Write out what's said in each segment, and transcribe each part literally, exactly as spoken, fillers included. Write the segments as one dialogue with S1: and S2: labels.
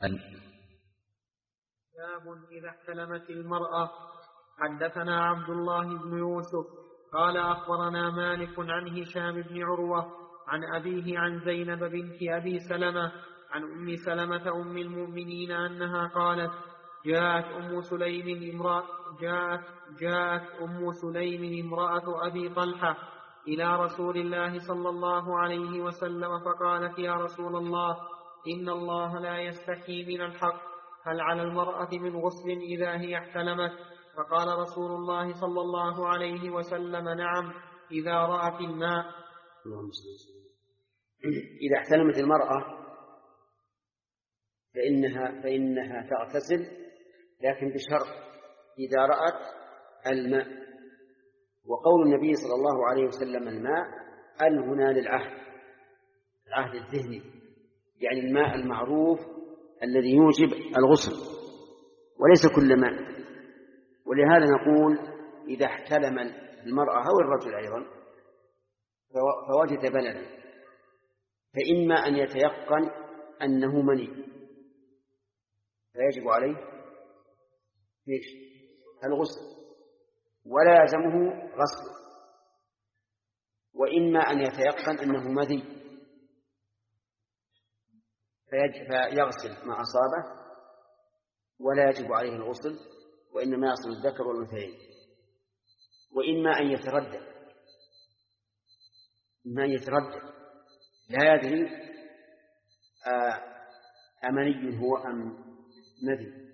S1: باب إذا احتلمت المرأة. حدثنا عبد الله بن يوسف قال أخبرنا مالك عن هشام بن عروة عن أبيه عن زينب بنت أبي سلمة عن أم سلمة أم المؤمنين أنها قالت جاءت أم سليم امرأة جاءت, جاءت أم سليم امرأة أبي طلحة إلى رسول الله صلى الله عليه وسلم فقالت يا رسول الله إن الله لا يستحي من الحق، هل على المرأة من غسل إذا هي احتلمت؟ فقال رسول الله صلى الله عليه وسلم نعم إذا رأت الماء.
S2: إذا احتلمت المرأة فإنها, فإنها تغتسل، لكن بشرط إذا رأت الماء. وقول النبي صلى الله عليه وسلم الماء أن هنا للعهد، العهد الذهني، يعني الماء المعروف الذي يوجب الغسل وليس كل ماء. ولهذا نقول إذا احتلم المرأة أو الرجل أيضا فوجد بلدا، فإما أن يتيقن أنه مني فيجب عليه الغسل ولا يلزمه غسله، وإما أن يتيقن أنه مذي فيغسل ما أصابه ولا يجب عليه الغسل وإنما يغسل الذكر والأنثيين. وإما أن يتردد، إما أن يتردد لا يدري أمني هو أم مذي،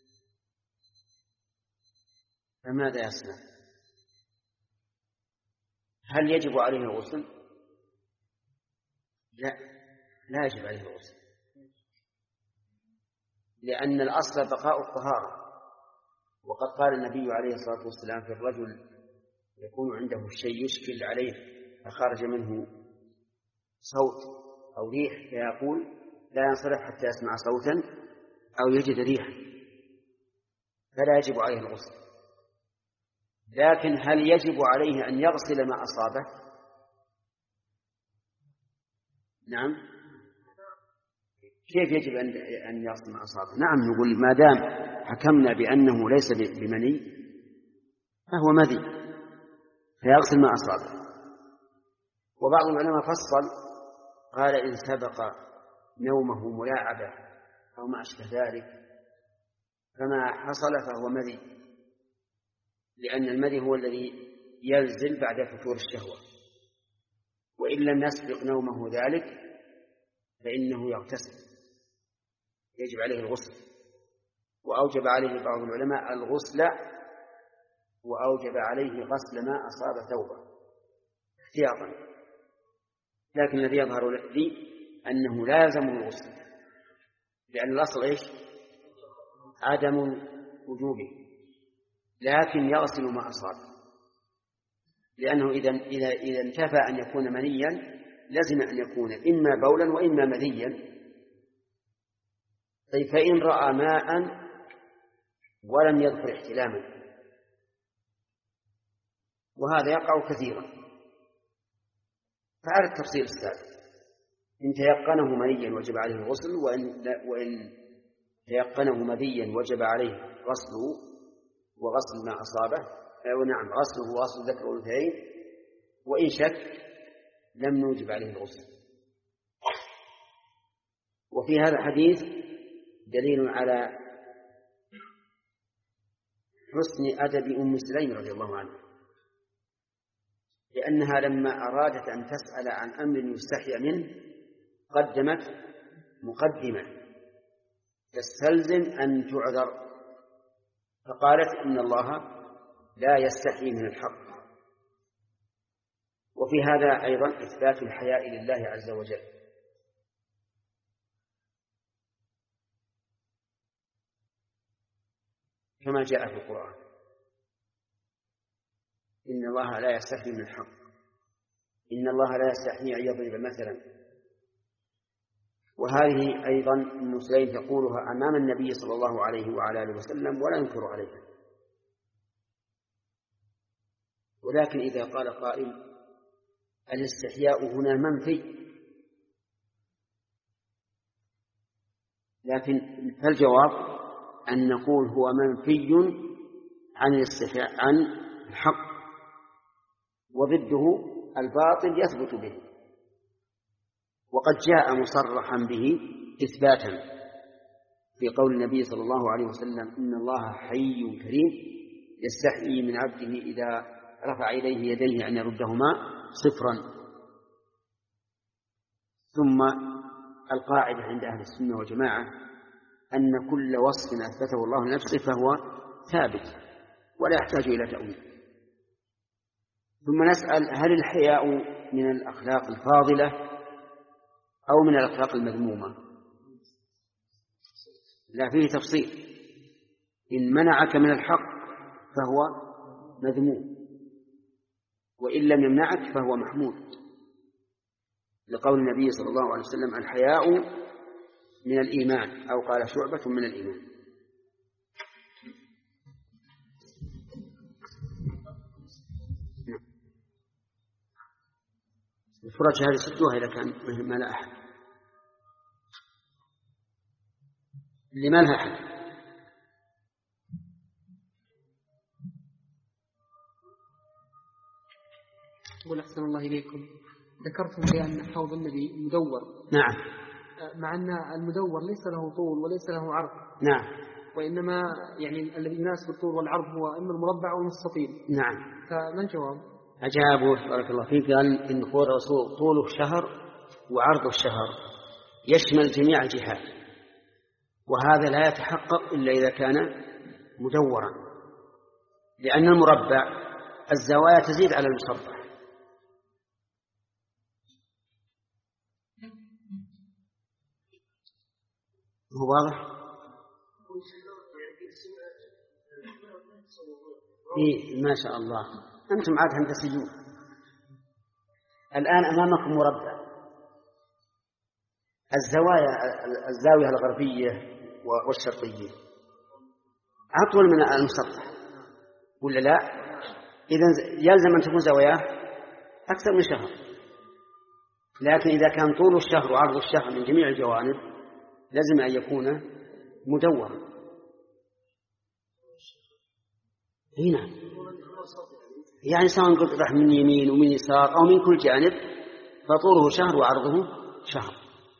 S2: فماذا يصنع؟ هل يجب عليه الغسل؟ لا، لا يجب عليه الغسل، لأن الأصل بقاء الطهارة. وقد قال النبي عليه الصلاة والسلام في الرجل يكون عنده شيء يشكل عليه فخرج منه صوت أو ريح فيقول لا ينصرف حتى يسمع صوتا أو يجد ريحا، فلا يجب عليه الغسل. لكن هل يجب عليه أن يغسل ما أصابه؟ نعم. كيف يجب أن يغسل ما أصابه؟ نعم، نقول ما دام حكمنا بأنه ليس بمني فهو مذي فيغسل ما أصابه. وبعض العلماء فصل قال إن سبق نومه ملاعبة أو ما أشبه ذلك فما حصل فهو مذي، لأن المذي هو الذي ينزل بعد فتور الشهوة، وإن لم يسبق نومه ذلك فإنه يغتسل يجب عليه الغسل. وأوجب عليه بعض العلماء الغسل وأوجب عليه غسل ما أصاب ثوبه احتياطا، لكن الذي يظهر لي أنه لا يلزم الغسل، لأن الأصل إيش؟ عدم وجوبه، لكن يغسل ما أصاب، لأنه إذا إذا إذا انتفى أن يكون منيا لازم أن يكون إما بولا وإما مذيا. طيب فإن رأى ماء ولم يذكر احتلاما، وهذا يقع كثيرا، فعلى التفصيل السابق إن تيقنه منيا وجب عليه الغسل، وإن, وإن تيقنه مذيا وجب عليه غسله وغسل ما أصابه، ونعم غسله وغسل الذكر والأنثيين، وإن شك لم نوجب عليه الغسل. وفي هذا الحديث دليل على حسن أدب أم سليم رضي الله عنها، لأنها لما أرادت أن تسأل عن أمر يستحيا منه قدمت مقدمة تستلزم أن تعذر، فقالت إن الله لا يستحي من الحق. وفي هذا أيضا إثبات الحياء لله عز وجل، كما جاء في القرآن إن الله لا يستحي من الحق، إن الله لا يستحي أن يضرب مثلا. وهذه أيضا أم سليم تقولها أمام النبي صلى الله عليه وعلى آله وسلم ولا ينكر عليها. ولكن إذا قال قائل الاستحياء هنا منفي، لكن فالجواب أن نقول هو منفي عن الاستحياء عن الحق، وضده الباطل يثبت به، وقد جاء مصرحا به إثباتا في قول النبي صلى الله عليه وسلم: إن الله حي كريم يستحيي من عبده إذا رفع إليه يديه أن يردهما صفرا. ثم القاعدة عند أهل السنة والجماعة أن كل وصف أثبته الله لنفسه فهو ثابت ولا يحتاج إلى تأويل. ثم نسأل: هل الحياء من الأخلاق الفاضلة أو من الأخلاق المذمومة؟ لا، فيه تفصيل. إن منعك من الحق فهو مذموم، وإن لم يمنعك فهو محمود، لقول النبي صلى الله عليه وسلم: الحياء من الإيمان، أو قال شعبة من الإيمان. الفرج هذه سدوها إذا كان ما لا أحد، اللي ما لها أحد.
S1: أقول أحسن الله إليكم، ذكرتم بأن حوض النبي مدور.
S2: نعم.
S1: مع أن المدور ليس له طول وليس له عرض.
S2: نعم.
S1: وإنما يعني الذي يناسب الطول والعرض هو إما المربع أو المستطيل.
S2: نعم.
S1: فما الجواب؟
S2: أجابه بارك الله فيك، قال إن قول الرسول طوله شهر وعرضه الشهر يشمل جميع الجهات، وهذا لا يتحقق إلا إذا كان مدورا، لأن المربع الزوايا تزيد على المصرح. هو واضح؟ إيه ما شاء الله، أنتم عاد هندسيون. الآن أمامكم مربع، الزوايا الزاوية الغربية والشرقية أطول من المسطح ولا لا؟ إذن يلزم أن تكون زواياه أكثر من شهر. لكن إذا كان طول الشهر وعرض الشهر من جميع الجوانب لازم أن يكون مدورا. هنا يعني سواء قطع من يمين ومن يسار أو من كل جانب فطوله شهر وعرضه شهر.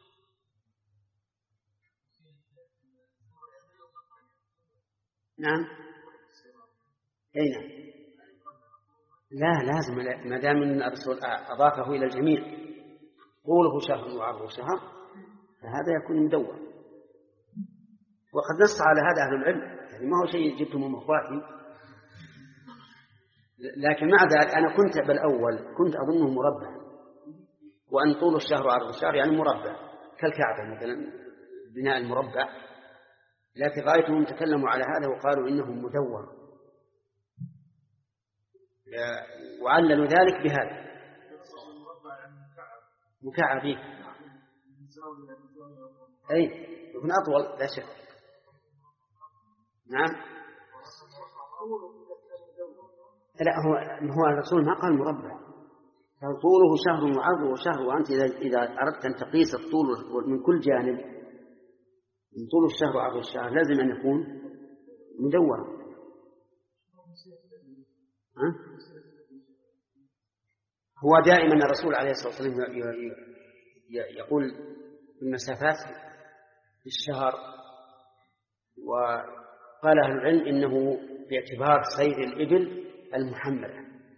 S2: نعم. أي نعم. لا لازم، ما دام ان الرسول اضافه الى الجميع طوله شهر وعرضه شهر فهذا يكون مدور. وقد نص على هذا اهل العلم، يعني ما هو شيء جبته من اخواتي، لكن مع ذلك انا كنت بالاول كنت اظنه مربع، وان طول الشهر وعرض الشهر يعني مربع كالكعبه مثلا بناء المربع، لكن رايتهم تكلموا على هذا وقالوا انه مدور، وعللوا ذلك بهذا مكعب به. أي يكون أطول لا شك. نعم. لا هو هو الرسول ما قال مربع، قال طوله شهر وعرضه شهر، وأنت إذا إذا أردت أن تقيس الطول من كل جانب من طول الشهر وعرض الشهر لازم أن يكون مدورا. ها؟ هو دائما الرسول عليه الصلاة والسلام يقول المسافات في الشهر، وقال أهل العلم إنه باعتبار سير الإبل المحملة.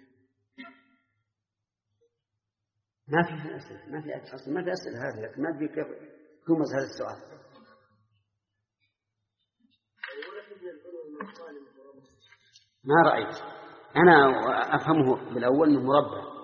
S2: ما في أسئلة، ما في أسئلة، ما في أسئلة هذه، لكن ما في كيف تمز هذا السؤال. ما رأيت أنا أفهمه بالأول أنه مربع.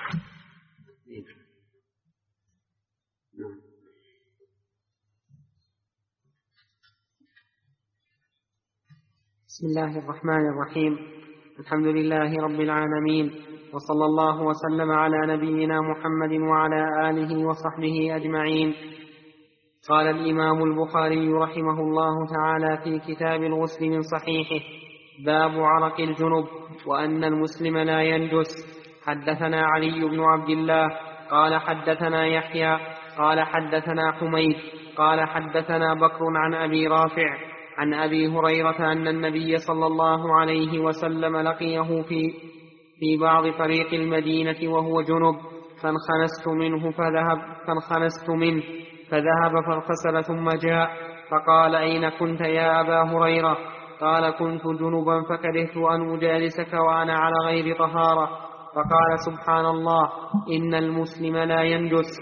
S1: بسم الله الرحمن الرحيم. الحمد لله رب العالمين، وصلى الله وسلم على نبينا محمد وعلى آله وصحبه أجمعين. قال الإمام البخاري رحمه الله تعالى في كتاب الغسل من صحيحه: باب عرق الجنب وأن المسلم لا ينجس. حدثنا علي بن عبد الله قال حدثنا يحيى قال حدثنا حميد قال حدثنا بكر عن أبي رافع عن أبي هريرة أن النبي صلى الله عليه وسلم لقيه في في بعض طريق المدينة وهو جنب فانخنست منه فذهب فانخنست منه فذهب فاغتسل ثم جاء فقال أين كنت يا أبا هريرة؟ قال كنت جنبا فكرهت أن أجالسك وأنا على غير طهارة. فقال سبحان الله إن المسلم لا ينجس.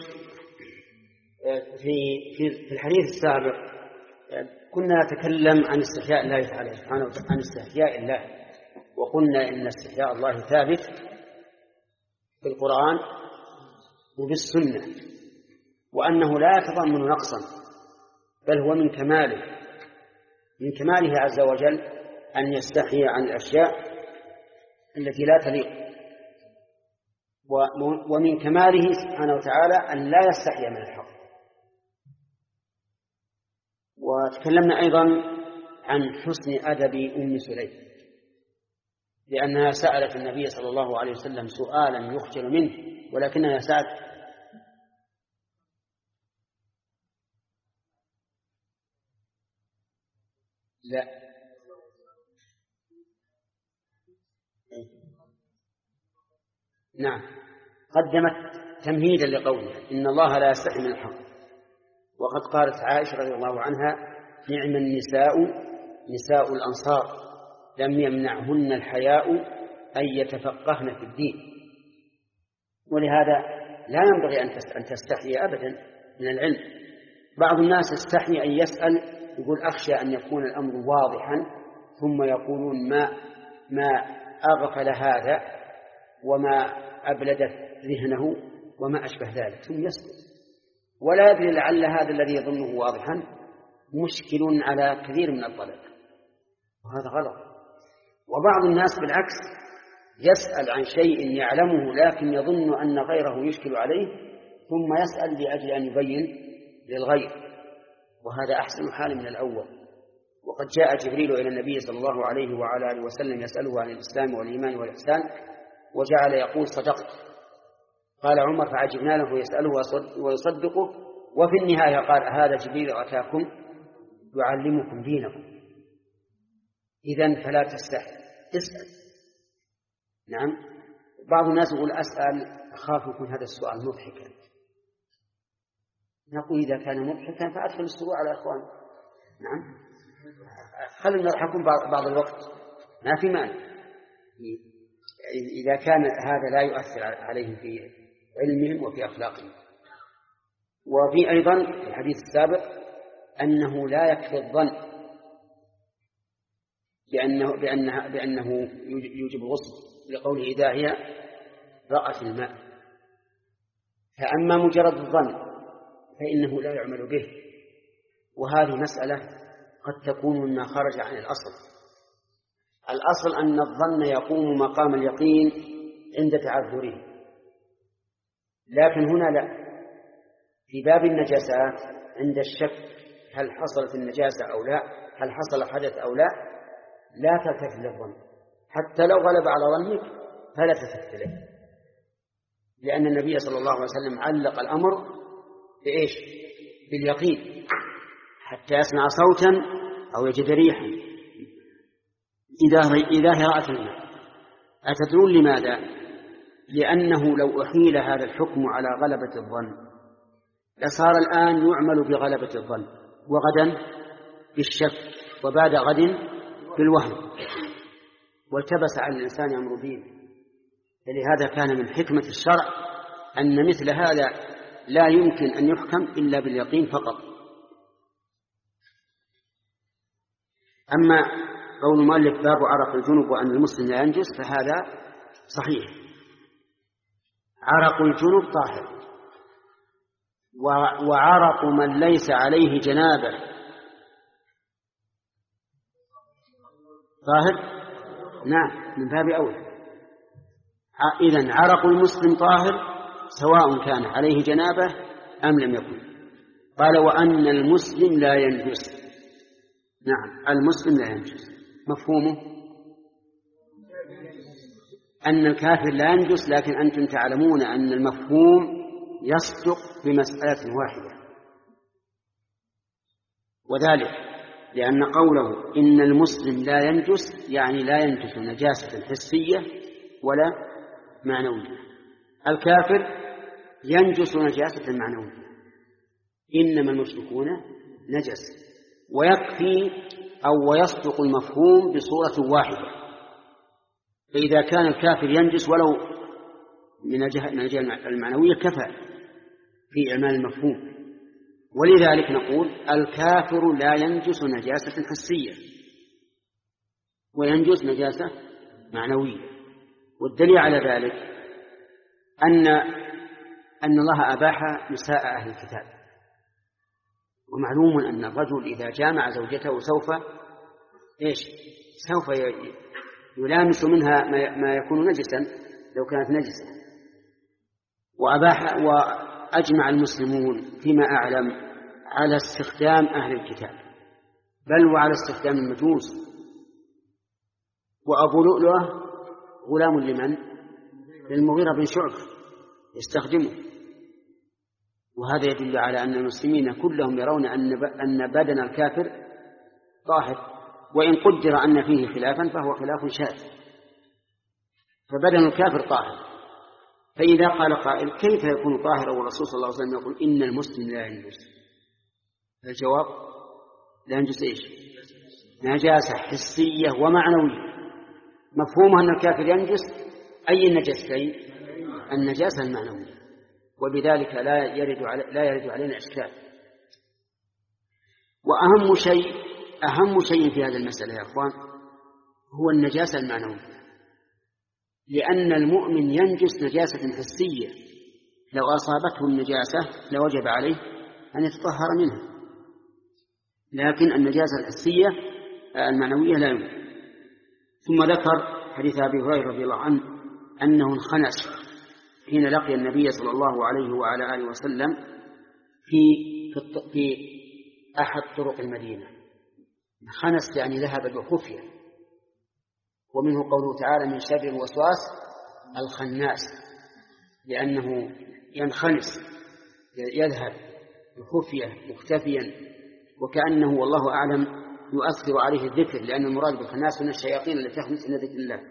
S2: في في الحديث السابق كنا نتكلم عن استحياء الله تعالى سبحانه وتعالى، عن استحياء الله، وقلنا إن استحياء الله ثابت في القرآن وبالسنة، وأنه لا يتضمن نقصا بل هو من كماله من كماله عز وجل أن يستحي عن الأشياء التي لا تليق، ومن كماله سبحانه وتعالى أن لا يستحي من الحق. وتكلمنا أيضا عن حسن أدب أم سليم، لأنها سألت النبي صلى الله عليه وسلم سؤالا يخجل منه، ولكنها سألت لا نعم قدمت تمهيدا لقولها إن الله لا يستحي من الحق. وقد قالت عائشة رضي الله عنها نعم النساء نساء الأنصار لم يمنعهن الحياء أن يتفقهن في الدين. ولهذا لا ينبغي أن تستحي أبدا من العلم. بعض الناس يستحي أن يسأل، يقول أخشى أن يكون الأمر واضحا ثم يقولون ما ما أغفل هذا وما أبلدت ذهنه وما أشبه ذلك، ثم يسكت ولا يدري لعل هذا الذي يظنه واضحا مشكل على كثير من الطلبة، وهذا غلط. وبعض الناس بالعكس يسأل عن شيء يعلمه لكن يظن أن غيره يشكل عليه ثم يسأل لأجل أن يبين للغير، وهذا أحسن حال من الأول. وقد جاء جبريل إلى النبي صلى الله عليه وعلى آله وسلم يسأله عن الإسلام والإيمان والإحسان وجعل يقول صدقت. قال عمر فعجبنا له يسأله ويصدقه، وفي النهاية قال هذا جبريل أتاكم يعلمكم دينكم. إذن فلا تستحي، اسأل. نعم. بعض الناس يقول أسأل أخاف يكون هذا السؤال مضحكا. نقول إذا كان مضحكا فأدخل السرور على أخوان. نعم، خلنا نضحكون بعض الوقت ما في مانع إذا كان هذا لا يؤثر عليهم في علمهم وفي أخلاقهم. وفي أيضا في الحديث السابق أنه لا يكفي الظن بأنه, بأنه, بأنه يوجب الغسل لقوله إذا هي رأت الماء. فأما مجرد الظن فإنه لا يعمل به، وهذه مسألة قد تكون مما خرج عن الأصل. الأصل أن الظن يقوم مقام اليقين عند تعذره، لكن هنا لا. في باب النجاسات عند الشك هل حصلت النجاسة أو لا، هل حصل حدث أو لا، لا تلتفت للظن حتى لو غلب على ظنك فلا تلتفت له، لأن النبي صلى الله عليه وسلم علق الأمر بإيش؟ باليقين حتى يسمع صوتا أو يجد ريحا إذا إذا رأت الماء. أتدرون لماذا؟ لأنه لو أحيل هذا الحكم على غلبة الظن لصار الآن يعمل بغلبة الظن، وغدا بالشك، وبعد غد بالوهم، والتبس على الإنسان أمر دينه. فلهذا كان من حكمة الشرع أن مثل هذا لا يمكن أن يحكم إلا باليقين فقط. أما قول المؤلف باب عرق الجنب وأن المسلم لا ينجس فهذا صحيح. عرق الجنب طاهر، وعرق من ليس عليه جنابه طاهر. نعم، من باب أولى. إذن عرق المسلم طاهر سواء كان عليه جنابه أم لم يكن. قال وأن المسلم لا ينجس. نعم، المسلم لا ينجس مفهومه أن الكافر لا ينجس، لكن أنتم تعلمون أن المفهوم يصدق بمسألة واحدة، وذلك لأن قوله إن المسلم لا ينجس يعني لا ينجس نجاسة حسية ولا معنوية. الكافر ينجس نجاسة معنوية، إنما المشركون نجس، ويكفي أو ويصدق المفهوم بصورة واحدة. فإذا كان الكافر ينجس ولو من الجهة المعنوية كفى في إعمال المفهوم. ولذلك نقول الكافر لا ينجس نجاسة حسية وينجس نجاسة معنوية. والدليل على ذلك أن أن الله أباح نساء أهل الكتاب، ومعلوم أن الرجل إذا جامع زوجته سوف إيش سوف يلامس منها ما يكون نجسا لو كانت نجسة. وأباح وأجمع المسلمون فيما أعلم على استخدام أهل الكتاب، بل وعلى استخدام المجوس. وأبو لؤلؤة غلام لمن؟ للمغيرة بن شعبة يستخدمه. وهذا يدل على أن المسلمين كلهم يرون أن بدن الكافر طاهر، وإن قدر أن فيه خلافا فهو خلاف شاذ، فبدن الكافر طاهر. فإذا قال قائل كيف يكون طاهرا والرسول صلى الله عليه وسلم يقول إن المسلم لا ينجس؟ الجواب لا ينجس إيش؟ نجاسة حسية ومعنوية. مفهومها أن الكافر ينجس أي النجستين؟ النجاسة المعنوية، وبذلك لا يرد علي لا يرد علينا إشكال. وأهم شيء أهم شيء في هذه المسألة يا أخوان هو النجاسة المعنوية، لأن المؤمن ينجس نجاسة حسية، لو أصابته النجاسة لوجب عليه أن يتطهر منها، لكن النجاسة الحسية المعنوية لا يمكن. ثم ذكر حديث أبي هريرة رضي الله عنه أنه انخنس حين لقي النبي صلى الله عليه وعلى آله وسلم في في أحد طرق المدينة. انخنس يعني ذهب بخفية، ومنه قوله تعالى من شر الوسواس الخناس، لأنه ينخنس يذهب بخفية مختفيا، وكأنه والله أعلم يؤثر عليه الذكر، لأن المراد بالخناس من الشياطين التي تخنس إلى ذكر الله.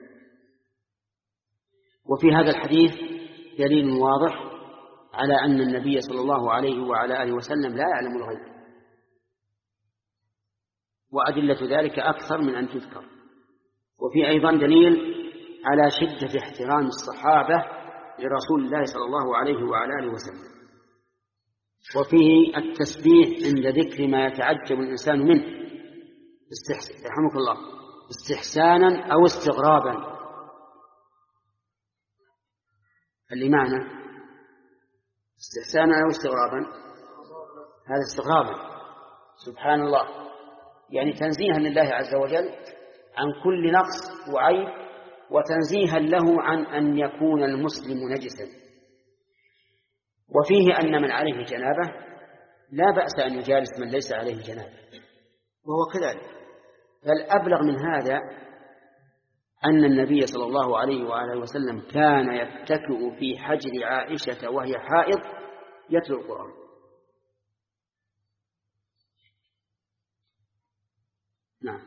S2: وفي هذا الحديث دليل واضح على أن النبي صلى الله عليه وعلى آله وسلم لا يعلم الغيب، وأدلة ذلك أكثر من أن تذكر. وفي أيضا دليل على شدة احترام الصحابة لرسول الله صلى الله عليه وعلى آله وسلم. وفيه التسبيح عند ذكر ما يتعجب الإنسان منه، رحمك الله، استحسانا أو استغرابا. اللي معنى استحسانا أو استغرابا هذا استغرابا، سبحان الله، يعني تنزيها لله عز وجل عن كل نقص وعيب، وتنزيها له عن أن يكون المسلم نجسا. وفيه أن من عليه جنابه لا بأس أن يجالس من ليس عليه جنابه، وهو كذلك. بل أبلغ من هذا أن النبي صلى الله عليه وآله وسلم كان يتكئ في حجر عائشة وهي حائض يتلو القرآن. نعم.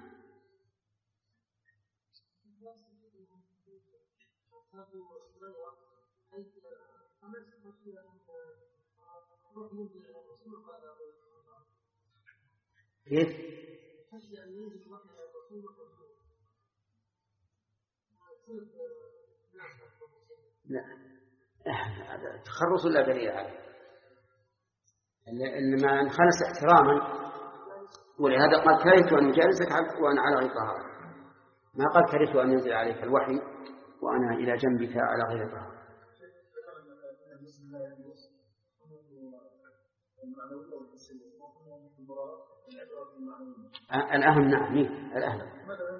S2: كيف؟ لا، هذا تخرص ولا دليل عليه؟ إنما انخنس احتراما، ولهذا قال كرهت أن أجالسك وأنا على غير طهارة، ما قال كرهت أن ينزل عليك الوحي وأنا إلى جنبك على غير طهارة. الأهم نعم الأهم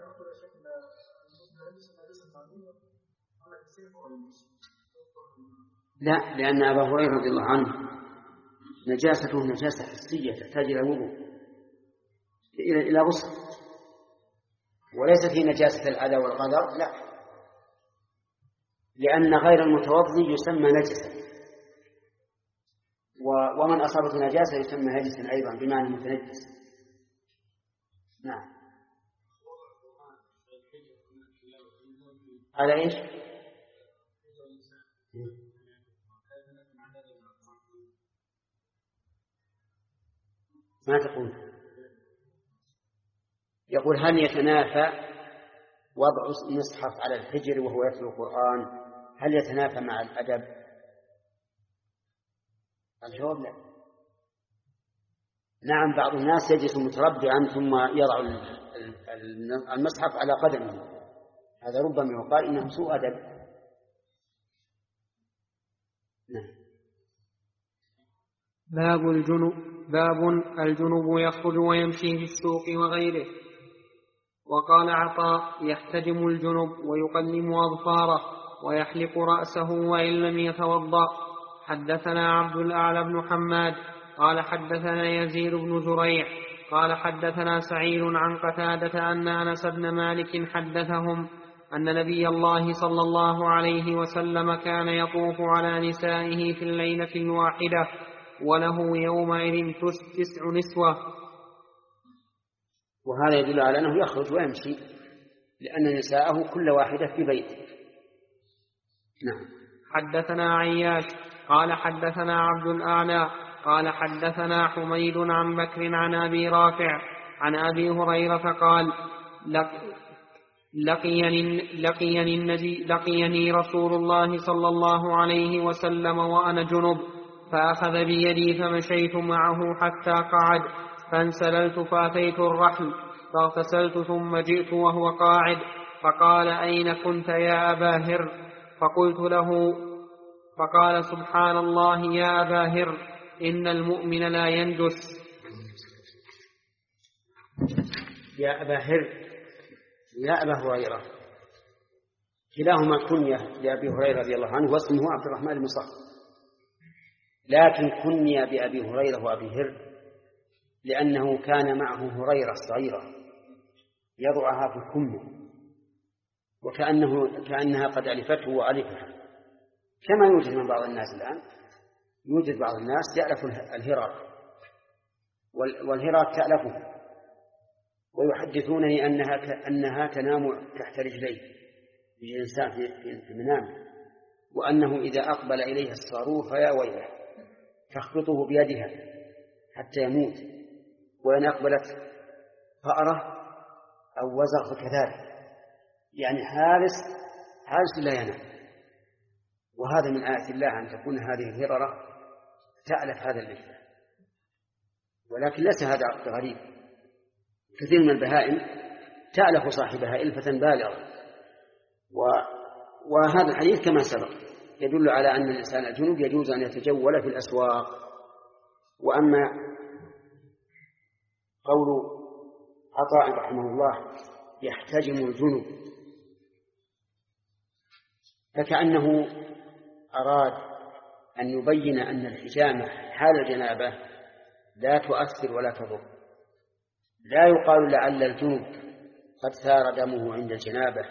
S2: لا، لأن أبا هريرة رضي الله عنه نجاسته نجاسة حسية تحتاج إلى وضوء إلى غسل، وليس في نجاسة الأذى والقدر، لا، لأن غير المتوضي يسمى نجسا، ومن أصابته نجاسة يسمى نجسا أيضا بمعنى متنجس. نعم. على إيش؟ ما تقول؟ يقول هل يتنافى وضع المصحف على الحجر وهو يتلو القرآن، هل يتنافى مع الأدب؟ الجواب لا. نعم، بعض الناس يجلس متربعا ثم يضع المصحف على قدمه، هذا ربما يقال إنه سوء أدب. نعم.
S1: باب الجنوب باب الجنوب يخرج ويمشي في السوق وغيره. وقال عطاء: يحتجم الجنب ويقلم أظفاره ويحلق رأسه وإن لم يتوضأ. حدثنا عبد الأعلى بن حماد قال حدثنا يزيد بن زريع قال حدثنا سعيد عن قتادة أن أنس بن مالك حدثهم أن نبي الله صلى الله عليه وسلم كان يطوف على نسائه في الليلة الواحدة وله يومئذ تسع نسوة.
S2: وهذا يدل على أنه يخرج ويمشي لأن نساءه كل واحدة في بيته. نعم.
S1: حدثنا عياش قال حدثنا عبد الأعلى قال حدثنا حميد عن بكر عن أبي رافع عن أبي هريرة قال: لقيني, لقيني, النبي لقيني رسول الله صلى الله عليه وسلم وأنا جنب، فأخذ بيدي فمشيت معه حتى قعد، فانسللت فأتيت الرحل فاغتسلت ثم جئت وهو قاعد، فقال: أين كنت يا أبا هر؟ فقلت له، فقال: سبحان الله يا أبا هر، إن المؤمن لا ينجس.
S2: يا أبا هر يا أبا هريرة كلاهما كنية لأبي هريرة رضي الله عنه واسمه عبد الرحمن بن صخر، لكن كني بأبي هريرة وأبي هر لأنه كان معه هريرة صغيرة يضعها في كمه وكأنه كأنها قد ألفته وألفها، كما يوجد من بعض الناس الآن. يوجد بعض الناس يألف الهراء والهراء تألفه ويحدثونني أنها أنها تنام تحت رجليه يجي الإنسان في منامه، وأنه إذا أقبل إليها الصاروخ فيا ويله تخبطه بيدها حتى يموت، وإن أقبلت فأرة أو وزغ فكذلك، يعني حارس حارس لا ينام. وهذا من آيات الله أن تكون هذه الهررة تألف هذا اللفة، ولكن ليس هذا غريب، كثير من البهائم تألف صاحبها إلفة بالغة. وهذا الحديث كما سبق يدل على أن الإنسان الجنوب يجوز أن يتجول في الأسواق. وأما قول عطاء رحمه الله يحتجم الجنوب فكأنه أراد أن يبين أن الحجامة حال الجنابة لا تؤثر ولا تضر. لا يقال لعل الجنوب قد ثار دمه عند الجنابة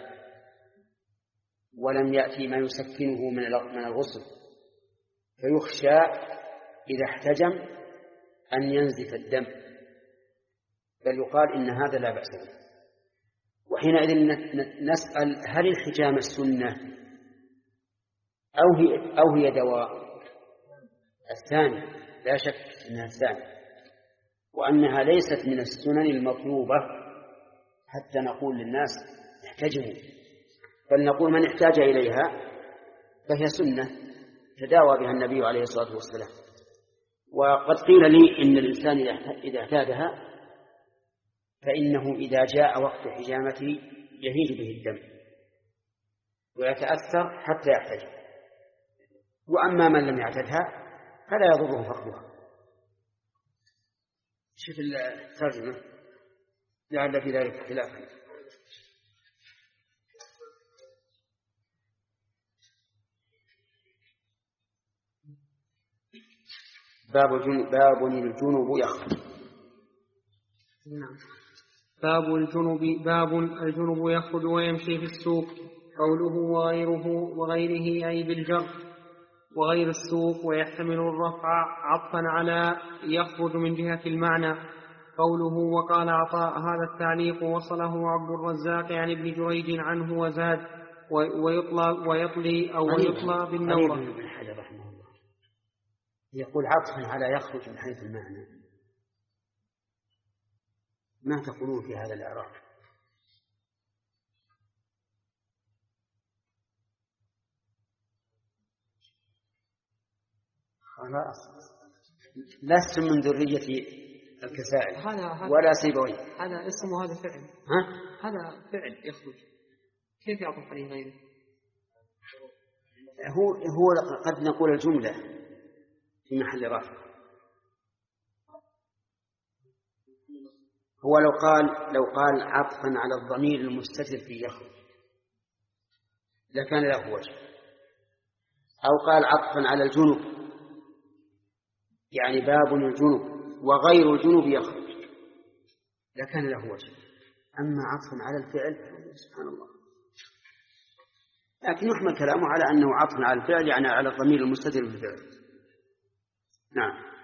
S2: ولم يأتي ما يسكنه من الغسل فيخشى إذا احتجم أن ينزف الدم، بل يقال إن هذا لا بأس به. وحينئذ نسأل هل الحجامة السنة أو هي, أو هي دواء؟ الثاني لا شك أنها الثاني، وأنها ليست من السنن المطلوبة حتى نقول للناس احتجموا، بل نقول من احتاج إليها فهي سنة تداوى بها النبي عليه الصلاة والسلام. وقد قيل لي إن الإنسان إذا اعتادها فإنه إذا جاء وقت حجامته يهيج به الدم ويتأثر حتى يحتجم، وأما من لم يعتدها فلا يضره فقدها. شوف الترجمة لعل في ذلك اختلافا. باب الجنوب باب الجنوب يخرج.
S1: نعم. باب الجنوب باب الجنوب يخرج ويمشي في السوق. قوله وغيره وغيره أي بالجر وغير السوق، ويحتمل الرفع عطفا على يخرج من جهة المعنى. قوله وقال عطاء هذا التعليق وصله عبد الرزاق عن ابن جريج عنه وزاد ويطلى ويطلي أو ويطلى بالنورة.
S2: ابن حجر رحمه الله يقول عطف على يخرج من حيث المعنى، ما تقولون في هذا الإعراب؟ خلاص لست من ذرية الكسائي ولا سيبويه.
S1: هذا اسمه هذا فعل.
S2: ها؟
S1: هذا فعل يخرج، كيف يعطف عليه غيره؟
S2: هو هو قد نقول الجملة في محل رفع. هو لو قال لو قال عطفا على الضمير المستتر في يخرج لكان له وجه، أو قال عطفا على الجنوب يعني باب الجنوب وغير الجنوب يخرج لكان له وجه. أما عطفا على الفعل سبحان الله، لكن يحمل كلامه على أنه عطف على الفعل يعني على الضمير المستتر في الفعل. نعم.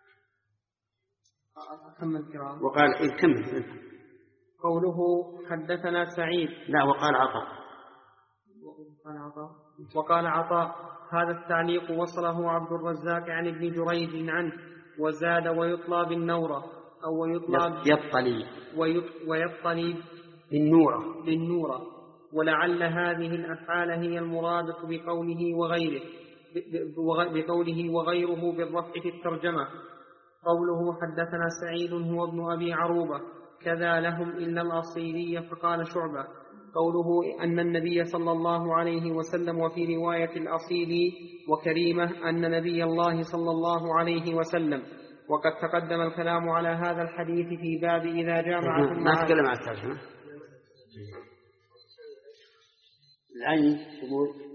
S1: أكمل كلام.
S2: وقال إذ كمل
S1: قوله حدثنا سعيد.
S2: لا وقال عطاء.
S1: وقال عطاء وقال عطاء هذا التعليق وصله عبد الرزاق عن ابن جريج عنه وزاد ويطلى بالنورة أو ويطلى
S2: يطلي
S1: ويطلي
S2: بالنورة
S1: بالنورة ولعل هذه الأفعال هي المرادة بقوله وغيره بقوله وغيره بالرفع في الترجمة. قوله حدثنا سعيد هو ابن أبي عروبة كذا لهم إلا الأصيلية فقال شعبة. قوله أن النبي صلى الله عليه وسلم وفي رواية الأصيلي وكريمة أن نبي الله صلى الله عليه وسلم. وقد تقدم الكلام على هذا الحديث في باب إذا جامعت
S2: ما تكلم عن الترجمة العين تقول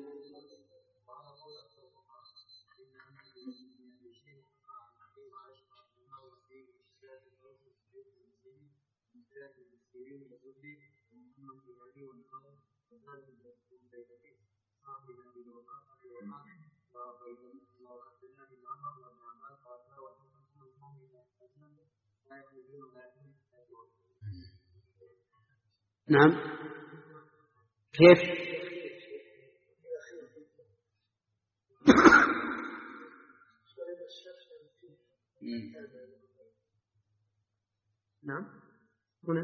S2: نعم كيف
S1: نعم هنا.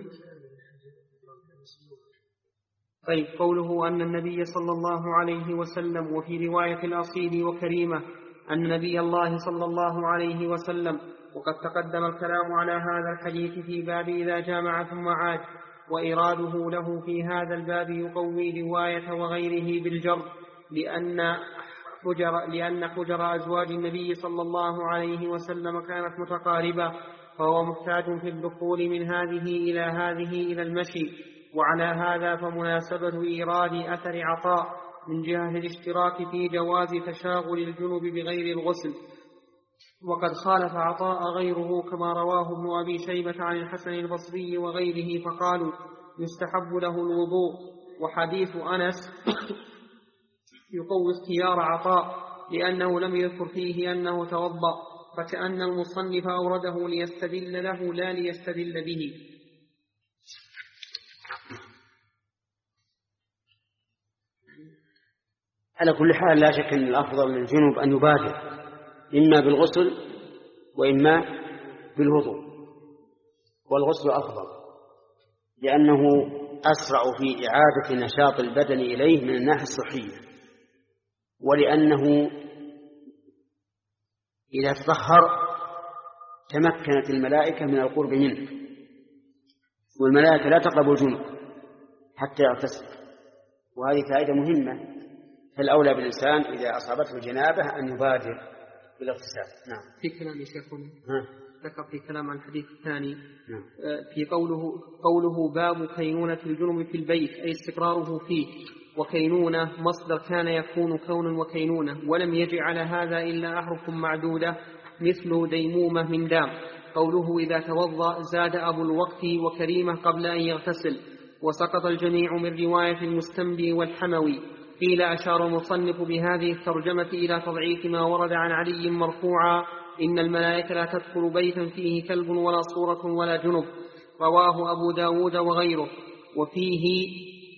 S1: طيب قوله أن النبي صلى الله عليه وسلم وفي رواية الأصيل وكريمة أن نبي الله صلى الله عليه وسلم. وقد تقدم الكلام على هذا الحديث في باب إذا جامع ثم عاد، وإراده له في هذا الباب يقوي رواية وغيره بالجر لأن حجر, لأن حجر أزواج النبي صلى الله عليه وسلم كانت متقاربة، فهو محتاج في الدخول من هذه إلى هذه إلى المشي. وعلى هذا فمناسبة إيراد أثر عطاء من جهة الاشتراك في جواز تشاغل الجنب بغير الغسل. وقد خالف عطاء غيره كما رواه ابن أبي شيبة عن الحسن البصري وغيره فقالوا يستحب له الوضوء. وحديث أنس يقوي اختيار عطاء لأنه لم يذكر فيه أنه توضأ، فكأن المصنف أورده ليستدل له لا ليستدل به.
S2: على كل حال لا شك أن الأفضل للجنوب أن يبادر إما بالغسل وإما بالوضوء، والغسل أفضل لأنه أسرع في إعادة نشاط البدن إليه من الناحية الصحية، ولأنه إذا تطهر تمكنت الملائكة من القرب منه، والملائكة لا تقرب الجنوب حتى يغتسل، وهذه فائدة مهمة. فالأولى بالإنسان إذا أصابته الجنابة أن يبادر بالاغتسال. نعم.
S1: في كلام شيخنا ذكر في كلام عن الحديث الثاني
S2: نعم.
S1: في قوله قوله باب كينونة الجنب في البيت أي استقراره فيه، وكينونة مصدر كان يكون كونا وكينونة، ولم يجع على هذا إلا أحرف معدودة مثل ديمومة من دام. قوله إذا توضأ زاد أبو الوقت وكريمة قبل أن يغتسل، وسقط الجميع من رواية المستنبي والحموي. قيل أشار المصنف بهذه الترجمة إلى تضعيف ما ورد عن علي مرفوعا إن الملائكة لا تدخل بيتا فيه كلب ولا صورة ولا جنب. رواه أبو داود وغيره. وفيه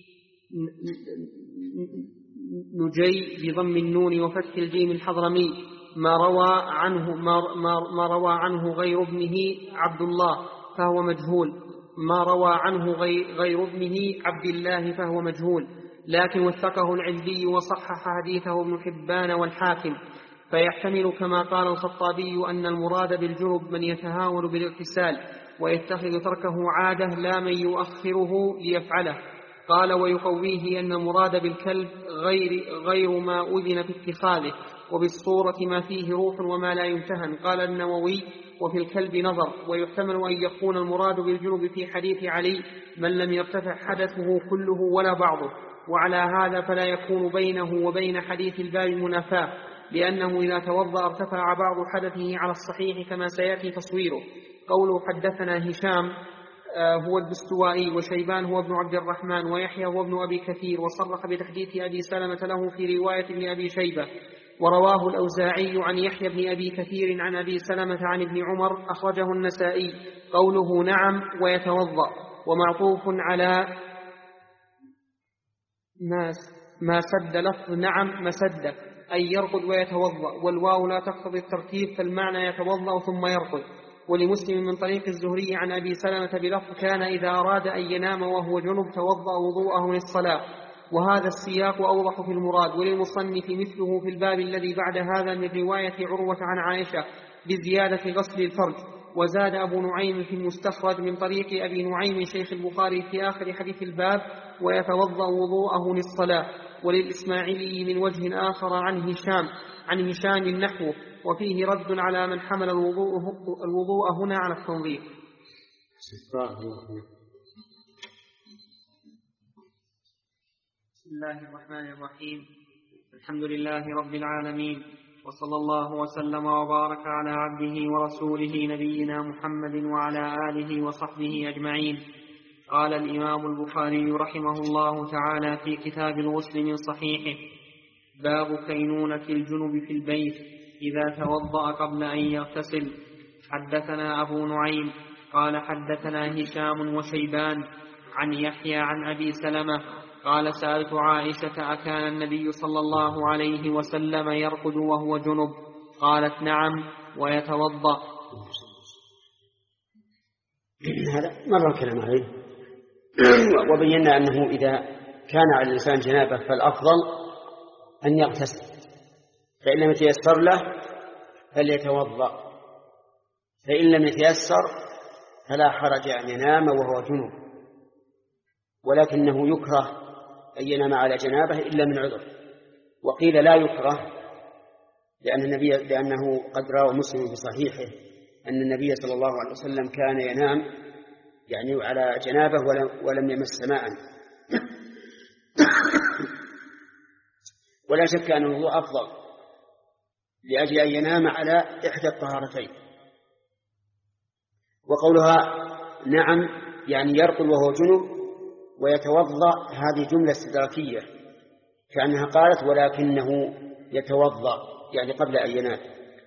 S1: نجي بضم النون وفتح الجيم الحضرمي ما روى عنه ما, ما روى عنه غير ابنه عبد الله فهو مجهول ما روى عنه غير ابنه عبد الله فهو مجهول، لكن وثقه العلي وصحح حديثه ابن حبان والحاكم، فيحتمل كما قال الخطابي أن المراد بالجنب من يتهاون بالاغتسال ويتخذ تركه عادة لا من يؤخره ليفعله. قال ويقويه أن المراد بالكلب غير, غير ما أذن في اتخاذه، وبالصورة ما فيه روح وما لا يمتهن. قال النووي وفي الكلب نظر، ويحتمل أن يكون المراد بالجنب في حديث علي من لم يرتفع حدثه كله ولا بعضه، وعلى هذا فلا يكون بينه وبين حديث الباب منافاة، لأنه إذا توضأ ارتفع بعض حدثه على الصحيح كما سيأتي تصويره. قوله حدثنا هشام هو الدستوائي، وشيبان هو ابن عبد الرحمن، ويحيى هو ابن أبي كثير، وصرح بتحديث أبي سلمة له في رواية ابن أبي شيبة. ورواه الأوزاعي عن يحيى بن أبي كثير عن أبي سلمة عن ابن عمر، أخرجه النسائي. قوله نعم ويتوضأ ومعطوف على ما سد لفظ نعم مسد، أي يرقد ويتوضأ، والواو لا تقتضي الترتيب، فالمعنى يتوضأ ثم يرقد. ولمسلم من طريق الزهري عن أبي سلمة بلفظ كان إذا أراد أن ينام وهو جنب توضأ وضوءه للصلاة، وهذا السياق أوضح في المراد. وللمصنف مثله في الباب الذي بعد هذا من رواية عروة عن عائشة بزيادة غسل الفرج. وزاد أبو نعيم في المستخرج من طريق أبي نعيم شيخ البخاري في آخر حديث الباب ويتوضأ وضوءه للصلاة. وللإسماعيلي من وجه آخر عن هشام عن هشام نحوه، وفيه رد على من حمل الوضوء, الوضوء هنا على التنظيف. بسم الله الرحمن الرحيم. الحمد لله رب العالمين، وصلى الله وسلم وبارك على عبده ورسوله نبينا محمد وعلى آله وصحبه أجمعين. قال الإمام البخاري رحمه الله تعالى في كتاب الغسل من صحيحه: باب كينونة الجنب في البيت إذا توضأ قبل أن يغتسل. حدثنا أبو نعيم قال حدثنا هشام وشيبان عن يحيى عن أبي سلمة قال سألت عائشة أكان النبي صلى الله عليه وسلم يرقد وهو جنب؟ قالت نعم ويتوضأ.
S2: هذا مر الكلام عليه، وبينا أنه إذا كان على الإنسان جنابه فالأفضل أن يغتسل، فإن لم يتيسر له فليتوضأ، فإن لم يتيسر فلا حرج أن ينام وهو جنب، ولكنه يكره أن ينام على جنابه إلا من عذر. وقيل لا يكره لأن النبي لأنه قد روى مسلم في صحيحه أن النبي صلى الله عليه وسلم كان ينام يعني على جنابه ولم يمس ماء. ولا شك أن الوضوء أفضل لأجل أن ينام على إحدى الطهارتين. وقولها نعم يعني يرقد وهو جنب ويتوضأ هذه جملة استدراكية، كأنها قالت ولكنه يتوضأ يعني قبل أن ينام.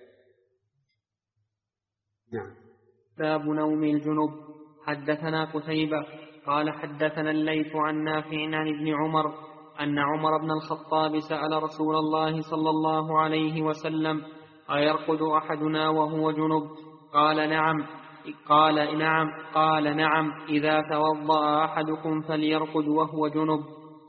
S2: نعم.
S1: باب نوم الجنب. حدثنا قتيبة قال حدثنا الليث عن نافع عن ابن عمر أن عمر بن الخطاب سأل رسول الله صلى الله عليه وسلم: أيرقد أحدنا وهو جنب؟ قال نعم. قال نعم قال نعم إذا توضأ أحدكم فليرقد وهو جنب.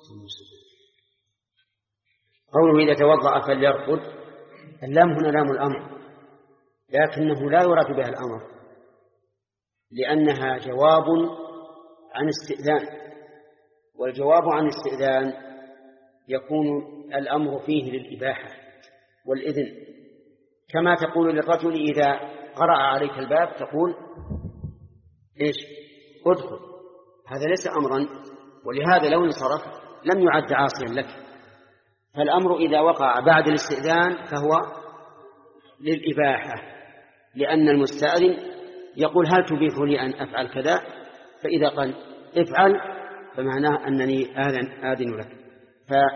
S2: قوله إذا توضأ فليرقد، اللام هنا لام الأمر، لكنه لا يراد بها الأمر، لأنها جواب عن استئذان، والجواب عن استئذان يكون الأمر فيه للإباحة والإذن، كما تقول للرجل إذا قرأ عليك الباب تقول إيش؟ ادخل. هذا ليس أمرا، ولهذا لو انصرف لم يعد عاصيا لك. فالأمر إذا وقع بعد الاستئذان فهو للإباحة، لأن المستأذن يقول هل تبيح لي أن أفعل كذا؟ فإذا قال افعل فمعناه أنني آذن, آذن لك.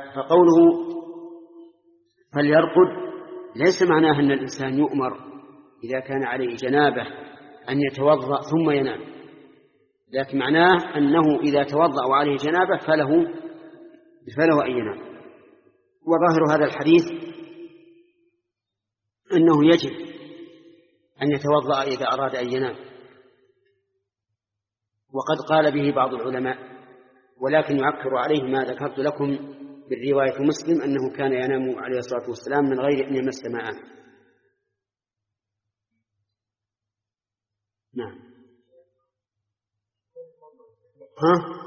S2: فقوله فليرقد ليس معناه أن الإنسان يؤمر إذا كان عليه جنابة أن يتوضأ ثم ينام، لكن معناه أنه إذا توضأ وعليه جنابة فله فله أن ينام. وظاهر هذا الحديث أنه يجب أن يتوضأ إذا أراد أن ينام، وقد قال به بعض العلماء، ولكن يعكر عليه ما ذكرت لكم بالرواية مسلم أنه كان ينام عليه الصلاة والسلام من غير أن يمس ماء. نعم. ها؟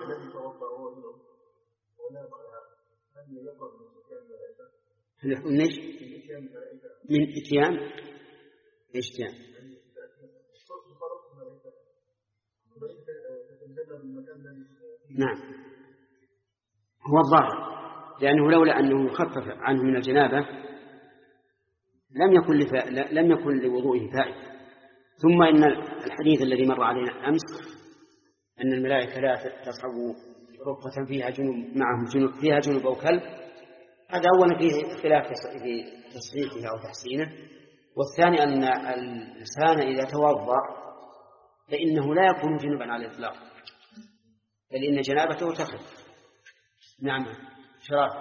S2: ليش؟ من إتيان إيش تيان؟ نعم، هو الظاهر، لأنه لولا أنه يخفف عنه من الجنابة لم يكن لفا... لم يكن لوضوئه فائدة. ثم إن الحديث الذي مر علينا أمس أن الملائكة لا تصحب رفقة فيها جنوب معهم جنوب فيها جنوب أو كلب، هذا أولا فيه اختلاف في تصحيحه أو تحسينه، والثاني أن الإنسان إذا توضأ فإنه لا يكون جنوبا على الإطلاق، بل إن جنابته تخف. نعم شراب.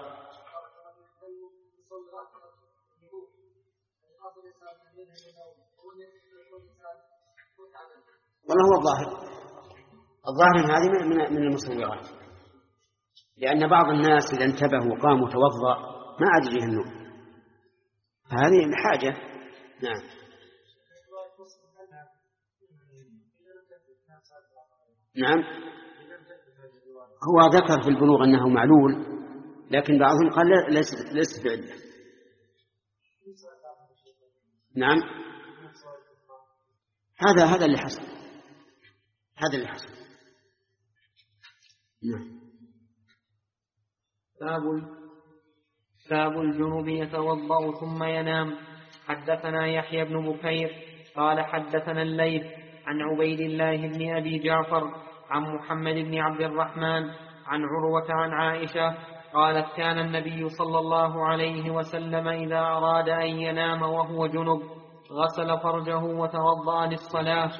S2: والله هو الظاهر الظاهر هذه من من المصورات، لأن بعض الناس إذا انتبهوا وقاموا توضأ ما عاد يجيه النوم، فهذه الحاجة. نعم. نعم، هو ذكر في البلوغ أنه معلول، لكن بعضهم قال ليس بعلة. نعم، هذا هذا اللي حصل هذا اللي حصل. نعم.
S1: باب باب الجنوب يتوضأ ثم ينام. حدثنا يحيى بن بكير قال حدثنا الليث عن عبيد الله بن أبي جعفر عن محمد بن عبد الرحمن عن عروة عن عائشة قالت كان النبي صلى الله عليه وسلم إذا أراد أن ينام وهو جنب غسل فرجه وتوضأ للصلاة.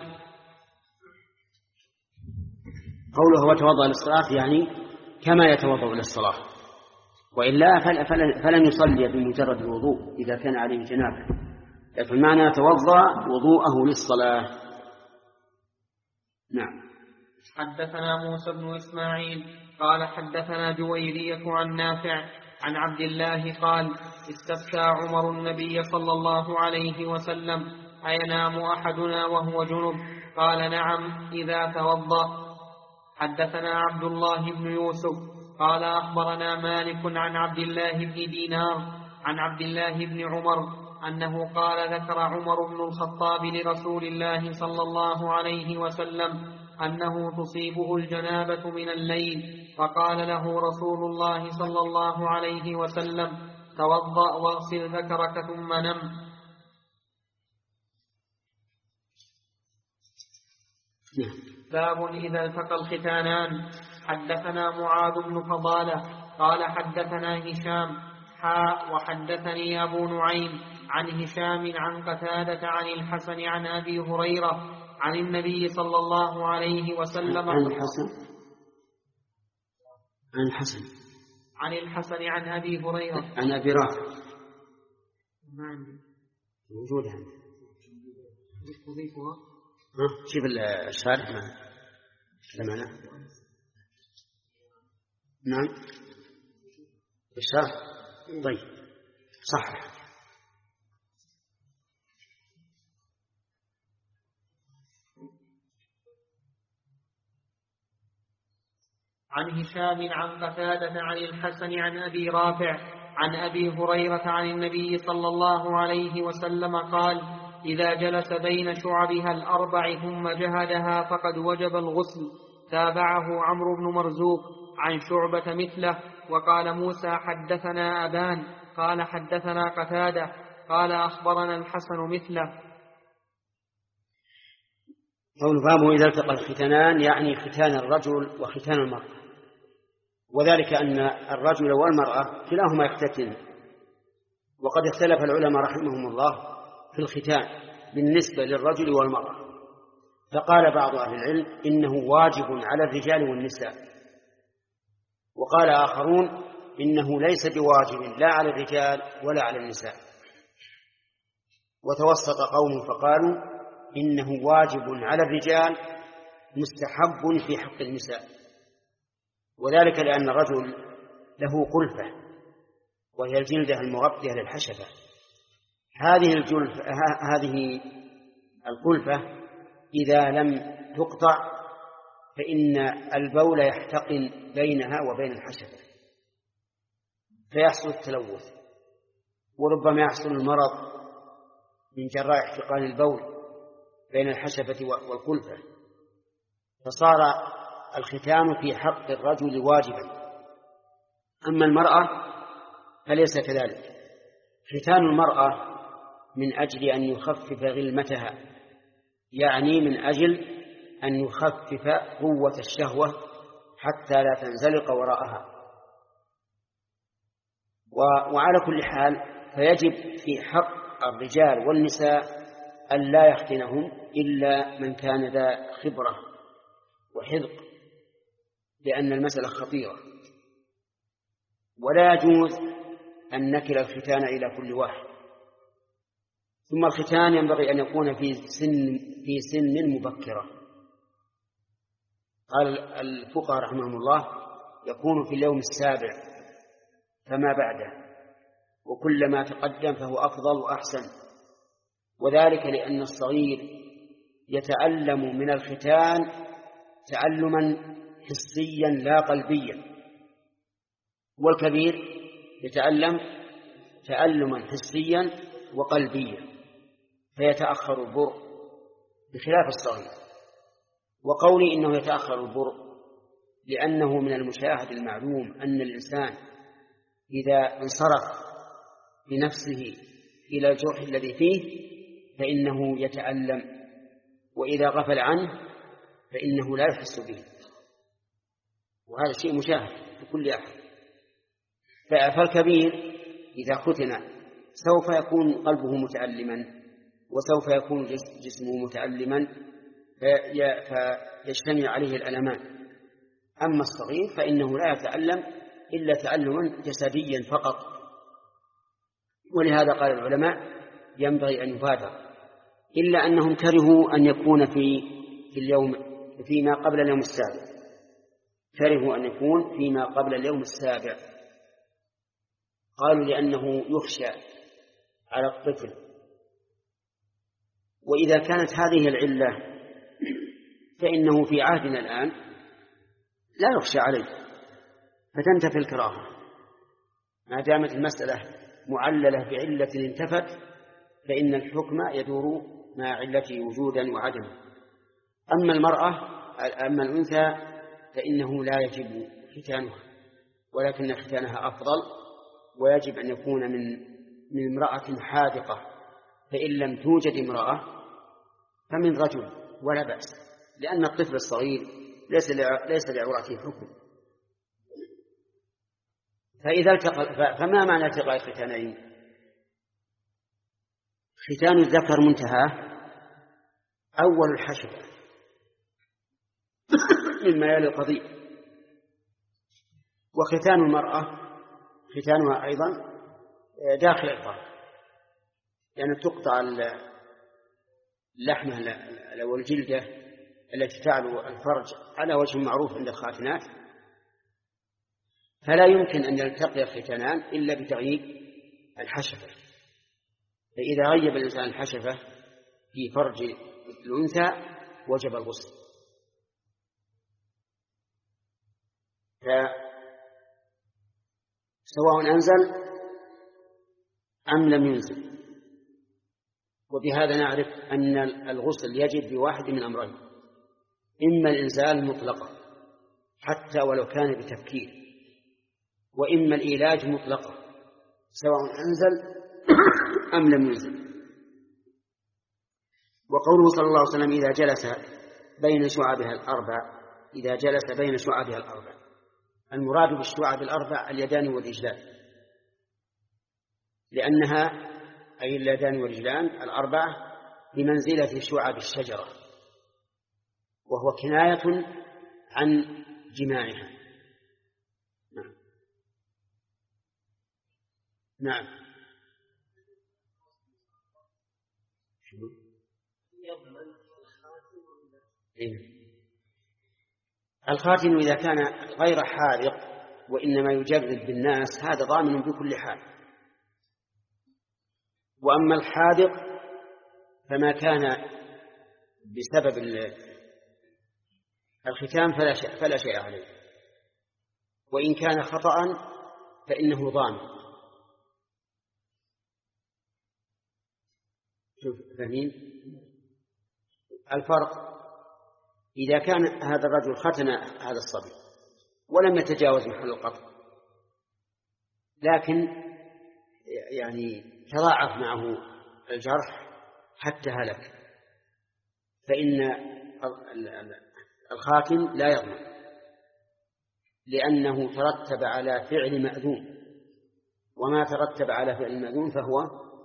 S2: قوله وتوضأ للصلاة يعني كما يتوضأ للصلاة، وإلا فلن يصلي بمجرد الوضوء إذا كان عليه جنابة، لكن معنى يتوضأ وضوءه للصلاة. نعم.
S1: حدثنا موسى بن إسماعيل قال حدثنا جويرية عن نافع عن عبد الله قال استفتى عمر النبي صلى الله عليه وسلم أينام أحدنا وهو جنب؟ قال نعم إذا توضأ. حدثنا عبد الله بن يوسف قال أخبرنا مالك عن عبد الله بن دينار عن عبد الله بن عمر أنه قال ذكر عمر بن الخطاب لرسول الله صلى الله عليه وسلم أنه تصيبه الجنابة من الليل، فقال له رسول الله صلى الله عليه وسلم توضأ واغسل ذكرك ثم نم. باب إذا التقى الختانان. حدثنا معاذ بن فضالة قال حدثنا هشام حاء وحدثني أبو نعيم عن هشام عن قتادة عن الحسن عن أبي هريرة عن النبي صلى الله عليه وسلم
S2: عن الحسن عن الحسن
S1: عن الحسن عن أبي هريرة
S2: عن أبي رافع
S1: نعم
S2: موجودة عندي.
S1: تضيفها
S2: شوف الشارح ما سمعنا. نعم الشارح طيب صح.
S1: عن هشام عن قتادة عن الحسن عن أبي رافع عن أبي هريرة عن النبي صلى الله عليه وسلم قال إذا جلس بين شعبها الأربع ثم جهدها فقد وجب الغسل. تابعه عمرو بن مرزوق عن شعبة مثله. وقال موسى حدثنا أبان قال حدثنا قتادة قال أخبرنا الحسن مثله.
S2: قول بابه إذا التقى الختانان يعني ختان الرجل وختان المرأة، وذلك أن الرجل والمرأة كلاهما يختتن، وقد اختلف العلماء رحمهم الله في الختان، بالنسبة للرجل والمرأة. فقال بعض أهل العلم إنه واجب على الرجال والنساء، وقال آخرون إنه ليس بواجب لا على الرجال ولا على النساء. وتوسط قوم فقالوا إنه واجب على الرجال مستحب في حق النساء، وذلك لأن الرجل له قلفة وهي الجلدة المغطية للحشفة. هذه الجلفة هذه القلفة إذا لم تقطع فإن البول يحتقن بينها وبين الحشفة فيحصل التلوث، وربما يحصل المرض من جراء احتقان البول بين الحشفة والقلفة، فصار الختان في حق الرجل واجبا. أما المرأة فليس كذلك. ختان المرأة من أجل أن يخفف غلمتها، يعني من أجل أن يخفف قوة الشهوة حتى لا تنزلق وراءها. وعلى كل حال فيجب في حق الرجال والنساء أن لا يختنهم إلا من كان ذا خبرة وحذق، لأن المسألة خطيرة، ولا يجوز أن نكل الختان إلى كل واحد. ثم الختان ينبغي أن يكون في سن في سن مبكرة. قال الفقهاء رحمهم الله يكون في اليوم السابع فما بعده، وكلما تقدم فهو أفضل وأحسن، وذلك لأن الصغير يتألم من الختان تألما حسيا لا قلبيا، والكبير يتألم تألما حسيا وقلبيا فيتأخر البرء بخلاف الصغير. وقولي إنه يتأخر البرء لأنه من المشاهد المعلوم أن الإنسان إذا انصرف بنفسه إلى الجرح الذي فيه فإنه يتألم، وإذا غفل عنه فإنه لا يحس به، وهذا شيء مشاهد لكل أحد. فالكبير إذا ختن سوف يكون قلبه متألما وسوف يكون جسمه متألما فيجتمع عليه الألمان. أما الصغير فإنه لا يتألم إلا تألما جسديا فقط، ولهذا قال العلماء ينبغي أن يبادر، إلا أنهم كرهوا أن يكون في في اليوم فيما قبل اليوم السابع، كرهوا أن يكون فيما قبل اليوم السابع. قالوا لأنه يخشى على الطفل، وإذا كانت هذه العلة فإنه في عهدنا الآن لا يخشى عليه فتنتفي الكراهة، ما دامت المسألة معللة بعلة انتفت فإن الحكم يدور مع علته وجودا وعدما. أما المرأة أما الأنثى فإنه لا يجب ختانها، ولكن ختانها أفضل، ويجب أن يكون من من امرأة حاذقة، فإن لم توجد امرأة فمن رجل ولا بأس، لأن الطفل الصغير ليس ليس لعورته حكم. فإذا التقى فما معنى التقاء الختانين؟ ختان الذكر منتهى أول الحشفة مما يلي القضيب، وختان المرأة ختانها أيضا داخل الفرج، يعني تقطع اللحمة والجلدة التي تعلو الفرج على وجه معروف عند الخاتنات، فلا يمكن أن يلتقي الختانان إلا بتغييب الحشفة. فإذا غيب الإنسان الحشفة في فرج الأنثى وجب الغسل. سواء أنزل أم لم ينزل. وبهذا نعرف أن الغسل يجب بواحد من أمرين: إما الإنزال مطلقا حتى ولو كان بتفكير، وإما الإيلاج مطلقا سواء أنزل أم لم ينزل. وقوله صلى الله عليه وسلم إذا جلس بين شعابها الأربع إذا جلس بين شعابها الأربع، المراد بالشعاب الأربع اليدان والرجلان، لأنها أي اليدان والرجلان الأربعة بمنزلة شعب الشجرة، وهو كناية عن جماعها. نعم. نعم. الخاتم إذا كان غير حاذق وإنما يجرد بالناس هذا ضامن بكل حال. وأما الحاذق فما كان بسبب الختام فلا شيء, فلا شيء عليه، وإن كان خطأ فإنه ضامن. شوف فهمين الفرق؟ إذا كان هذا الرجل ختن هذا الصبي ولم يتجاوز محل القطع، لكن يعني تضاعف معه الجرح حتى هلك، فإن الخاتم لا يضمن، لأنه ترتب على فعل مأذون، وما ترتب على فعل مأذون فهو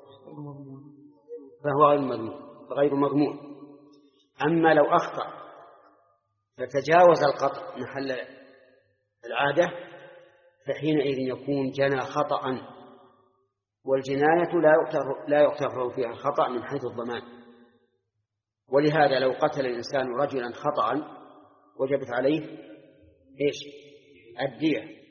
S2: فهو غير مضمون غير مضمون. أما لو أخطأ فتجاوز القطع محل العادة فحينئذ يكون جنى خطأ، والجناية لا يغتفر فيها الخطأ من حيث الضمان. ولهذا لو قتل الإنسان رجلا خطأ وجبت عليه إيش؟ الدية،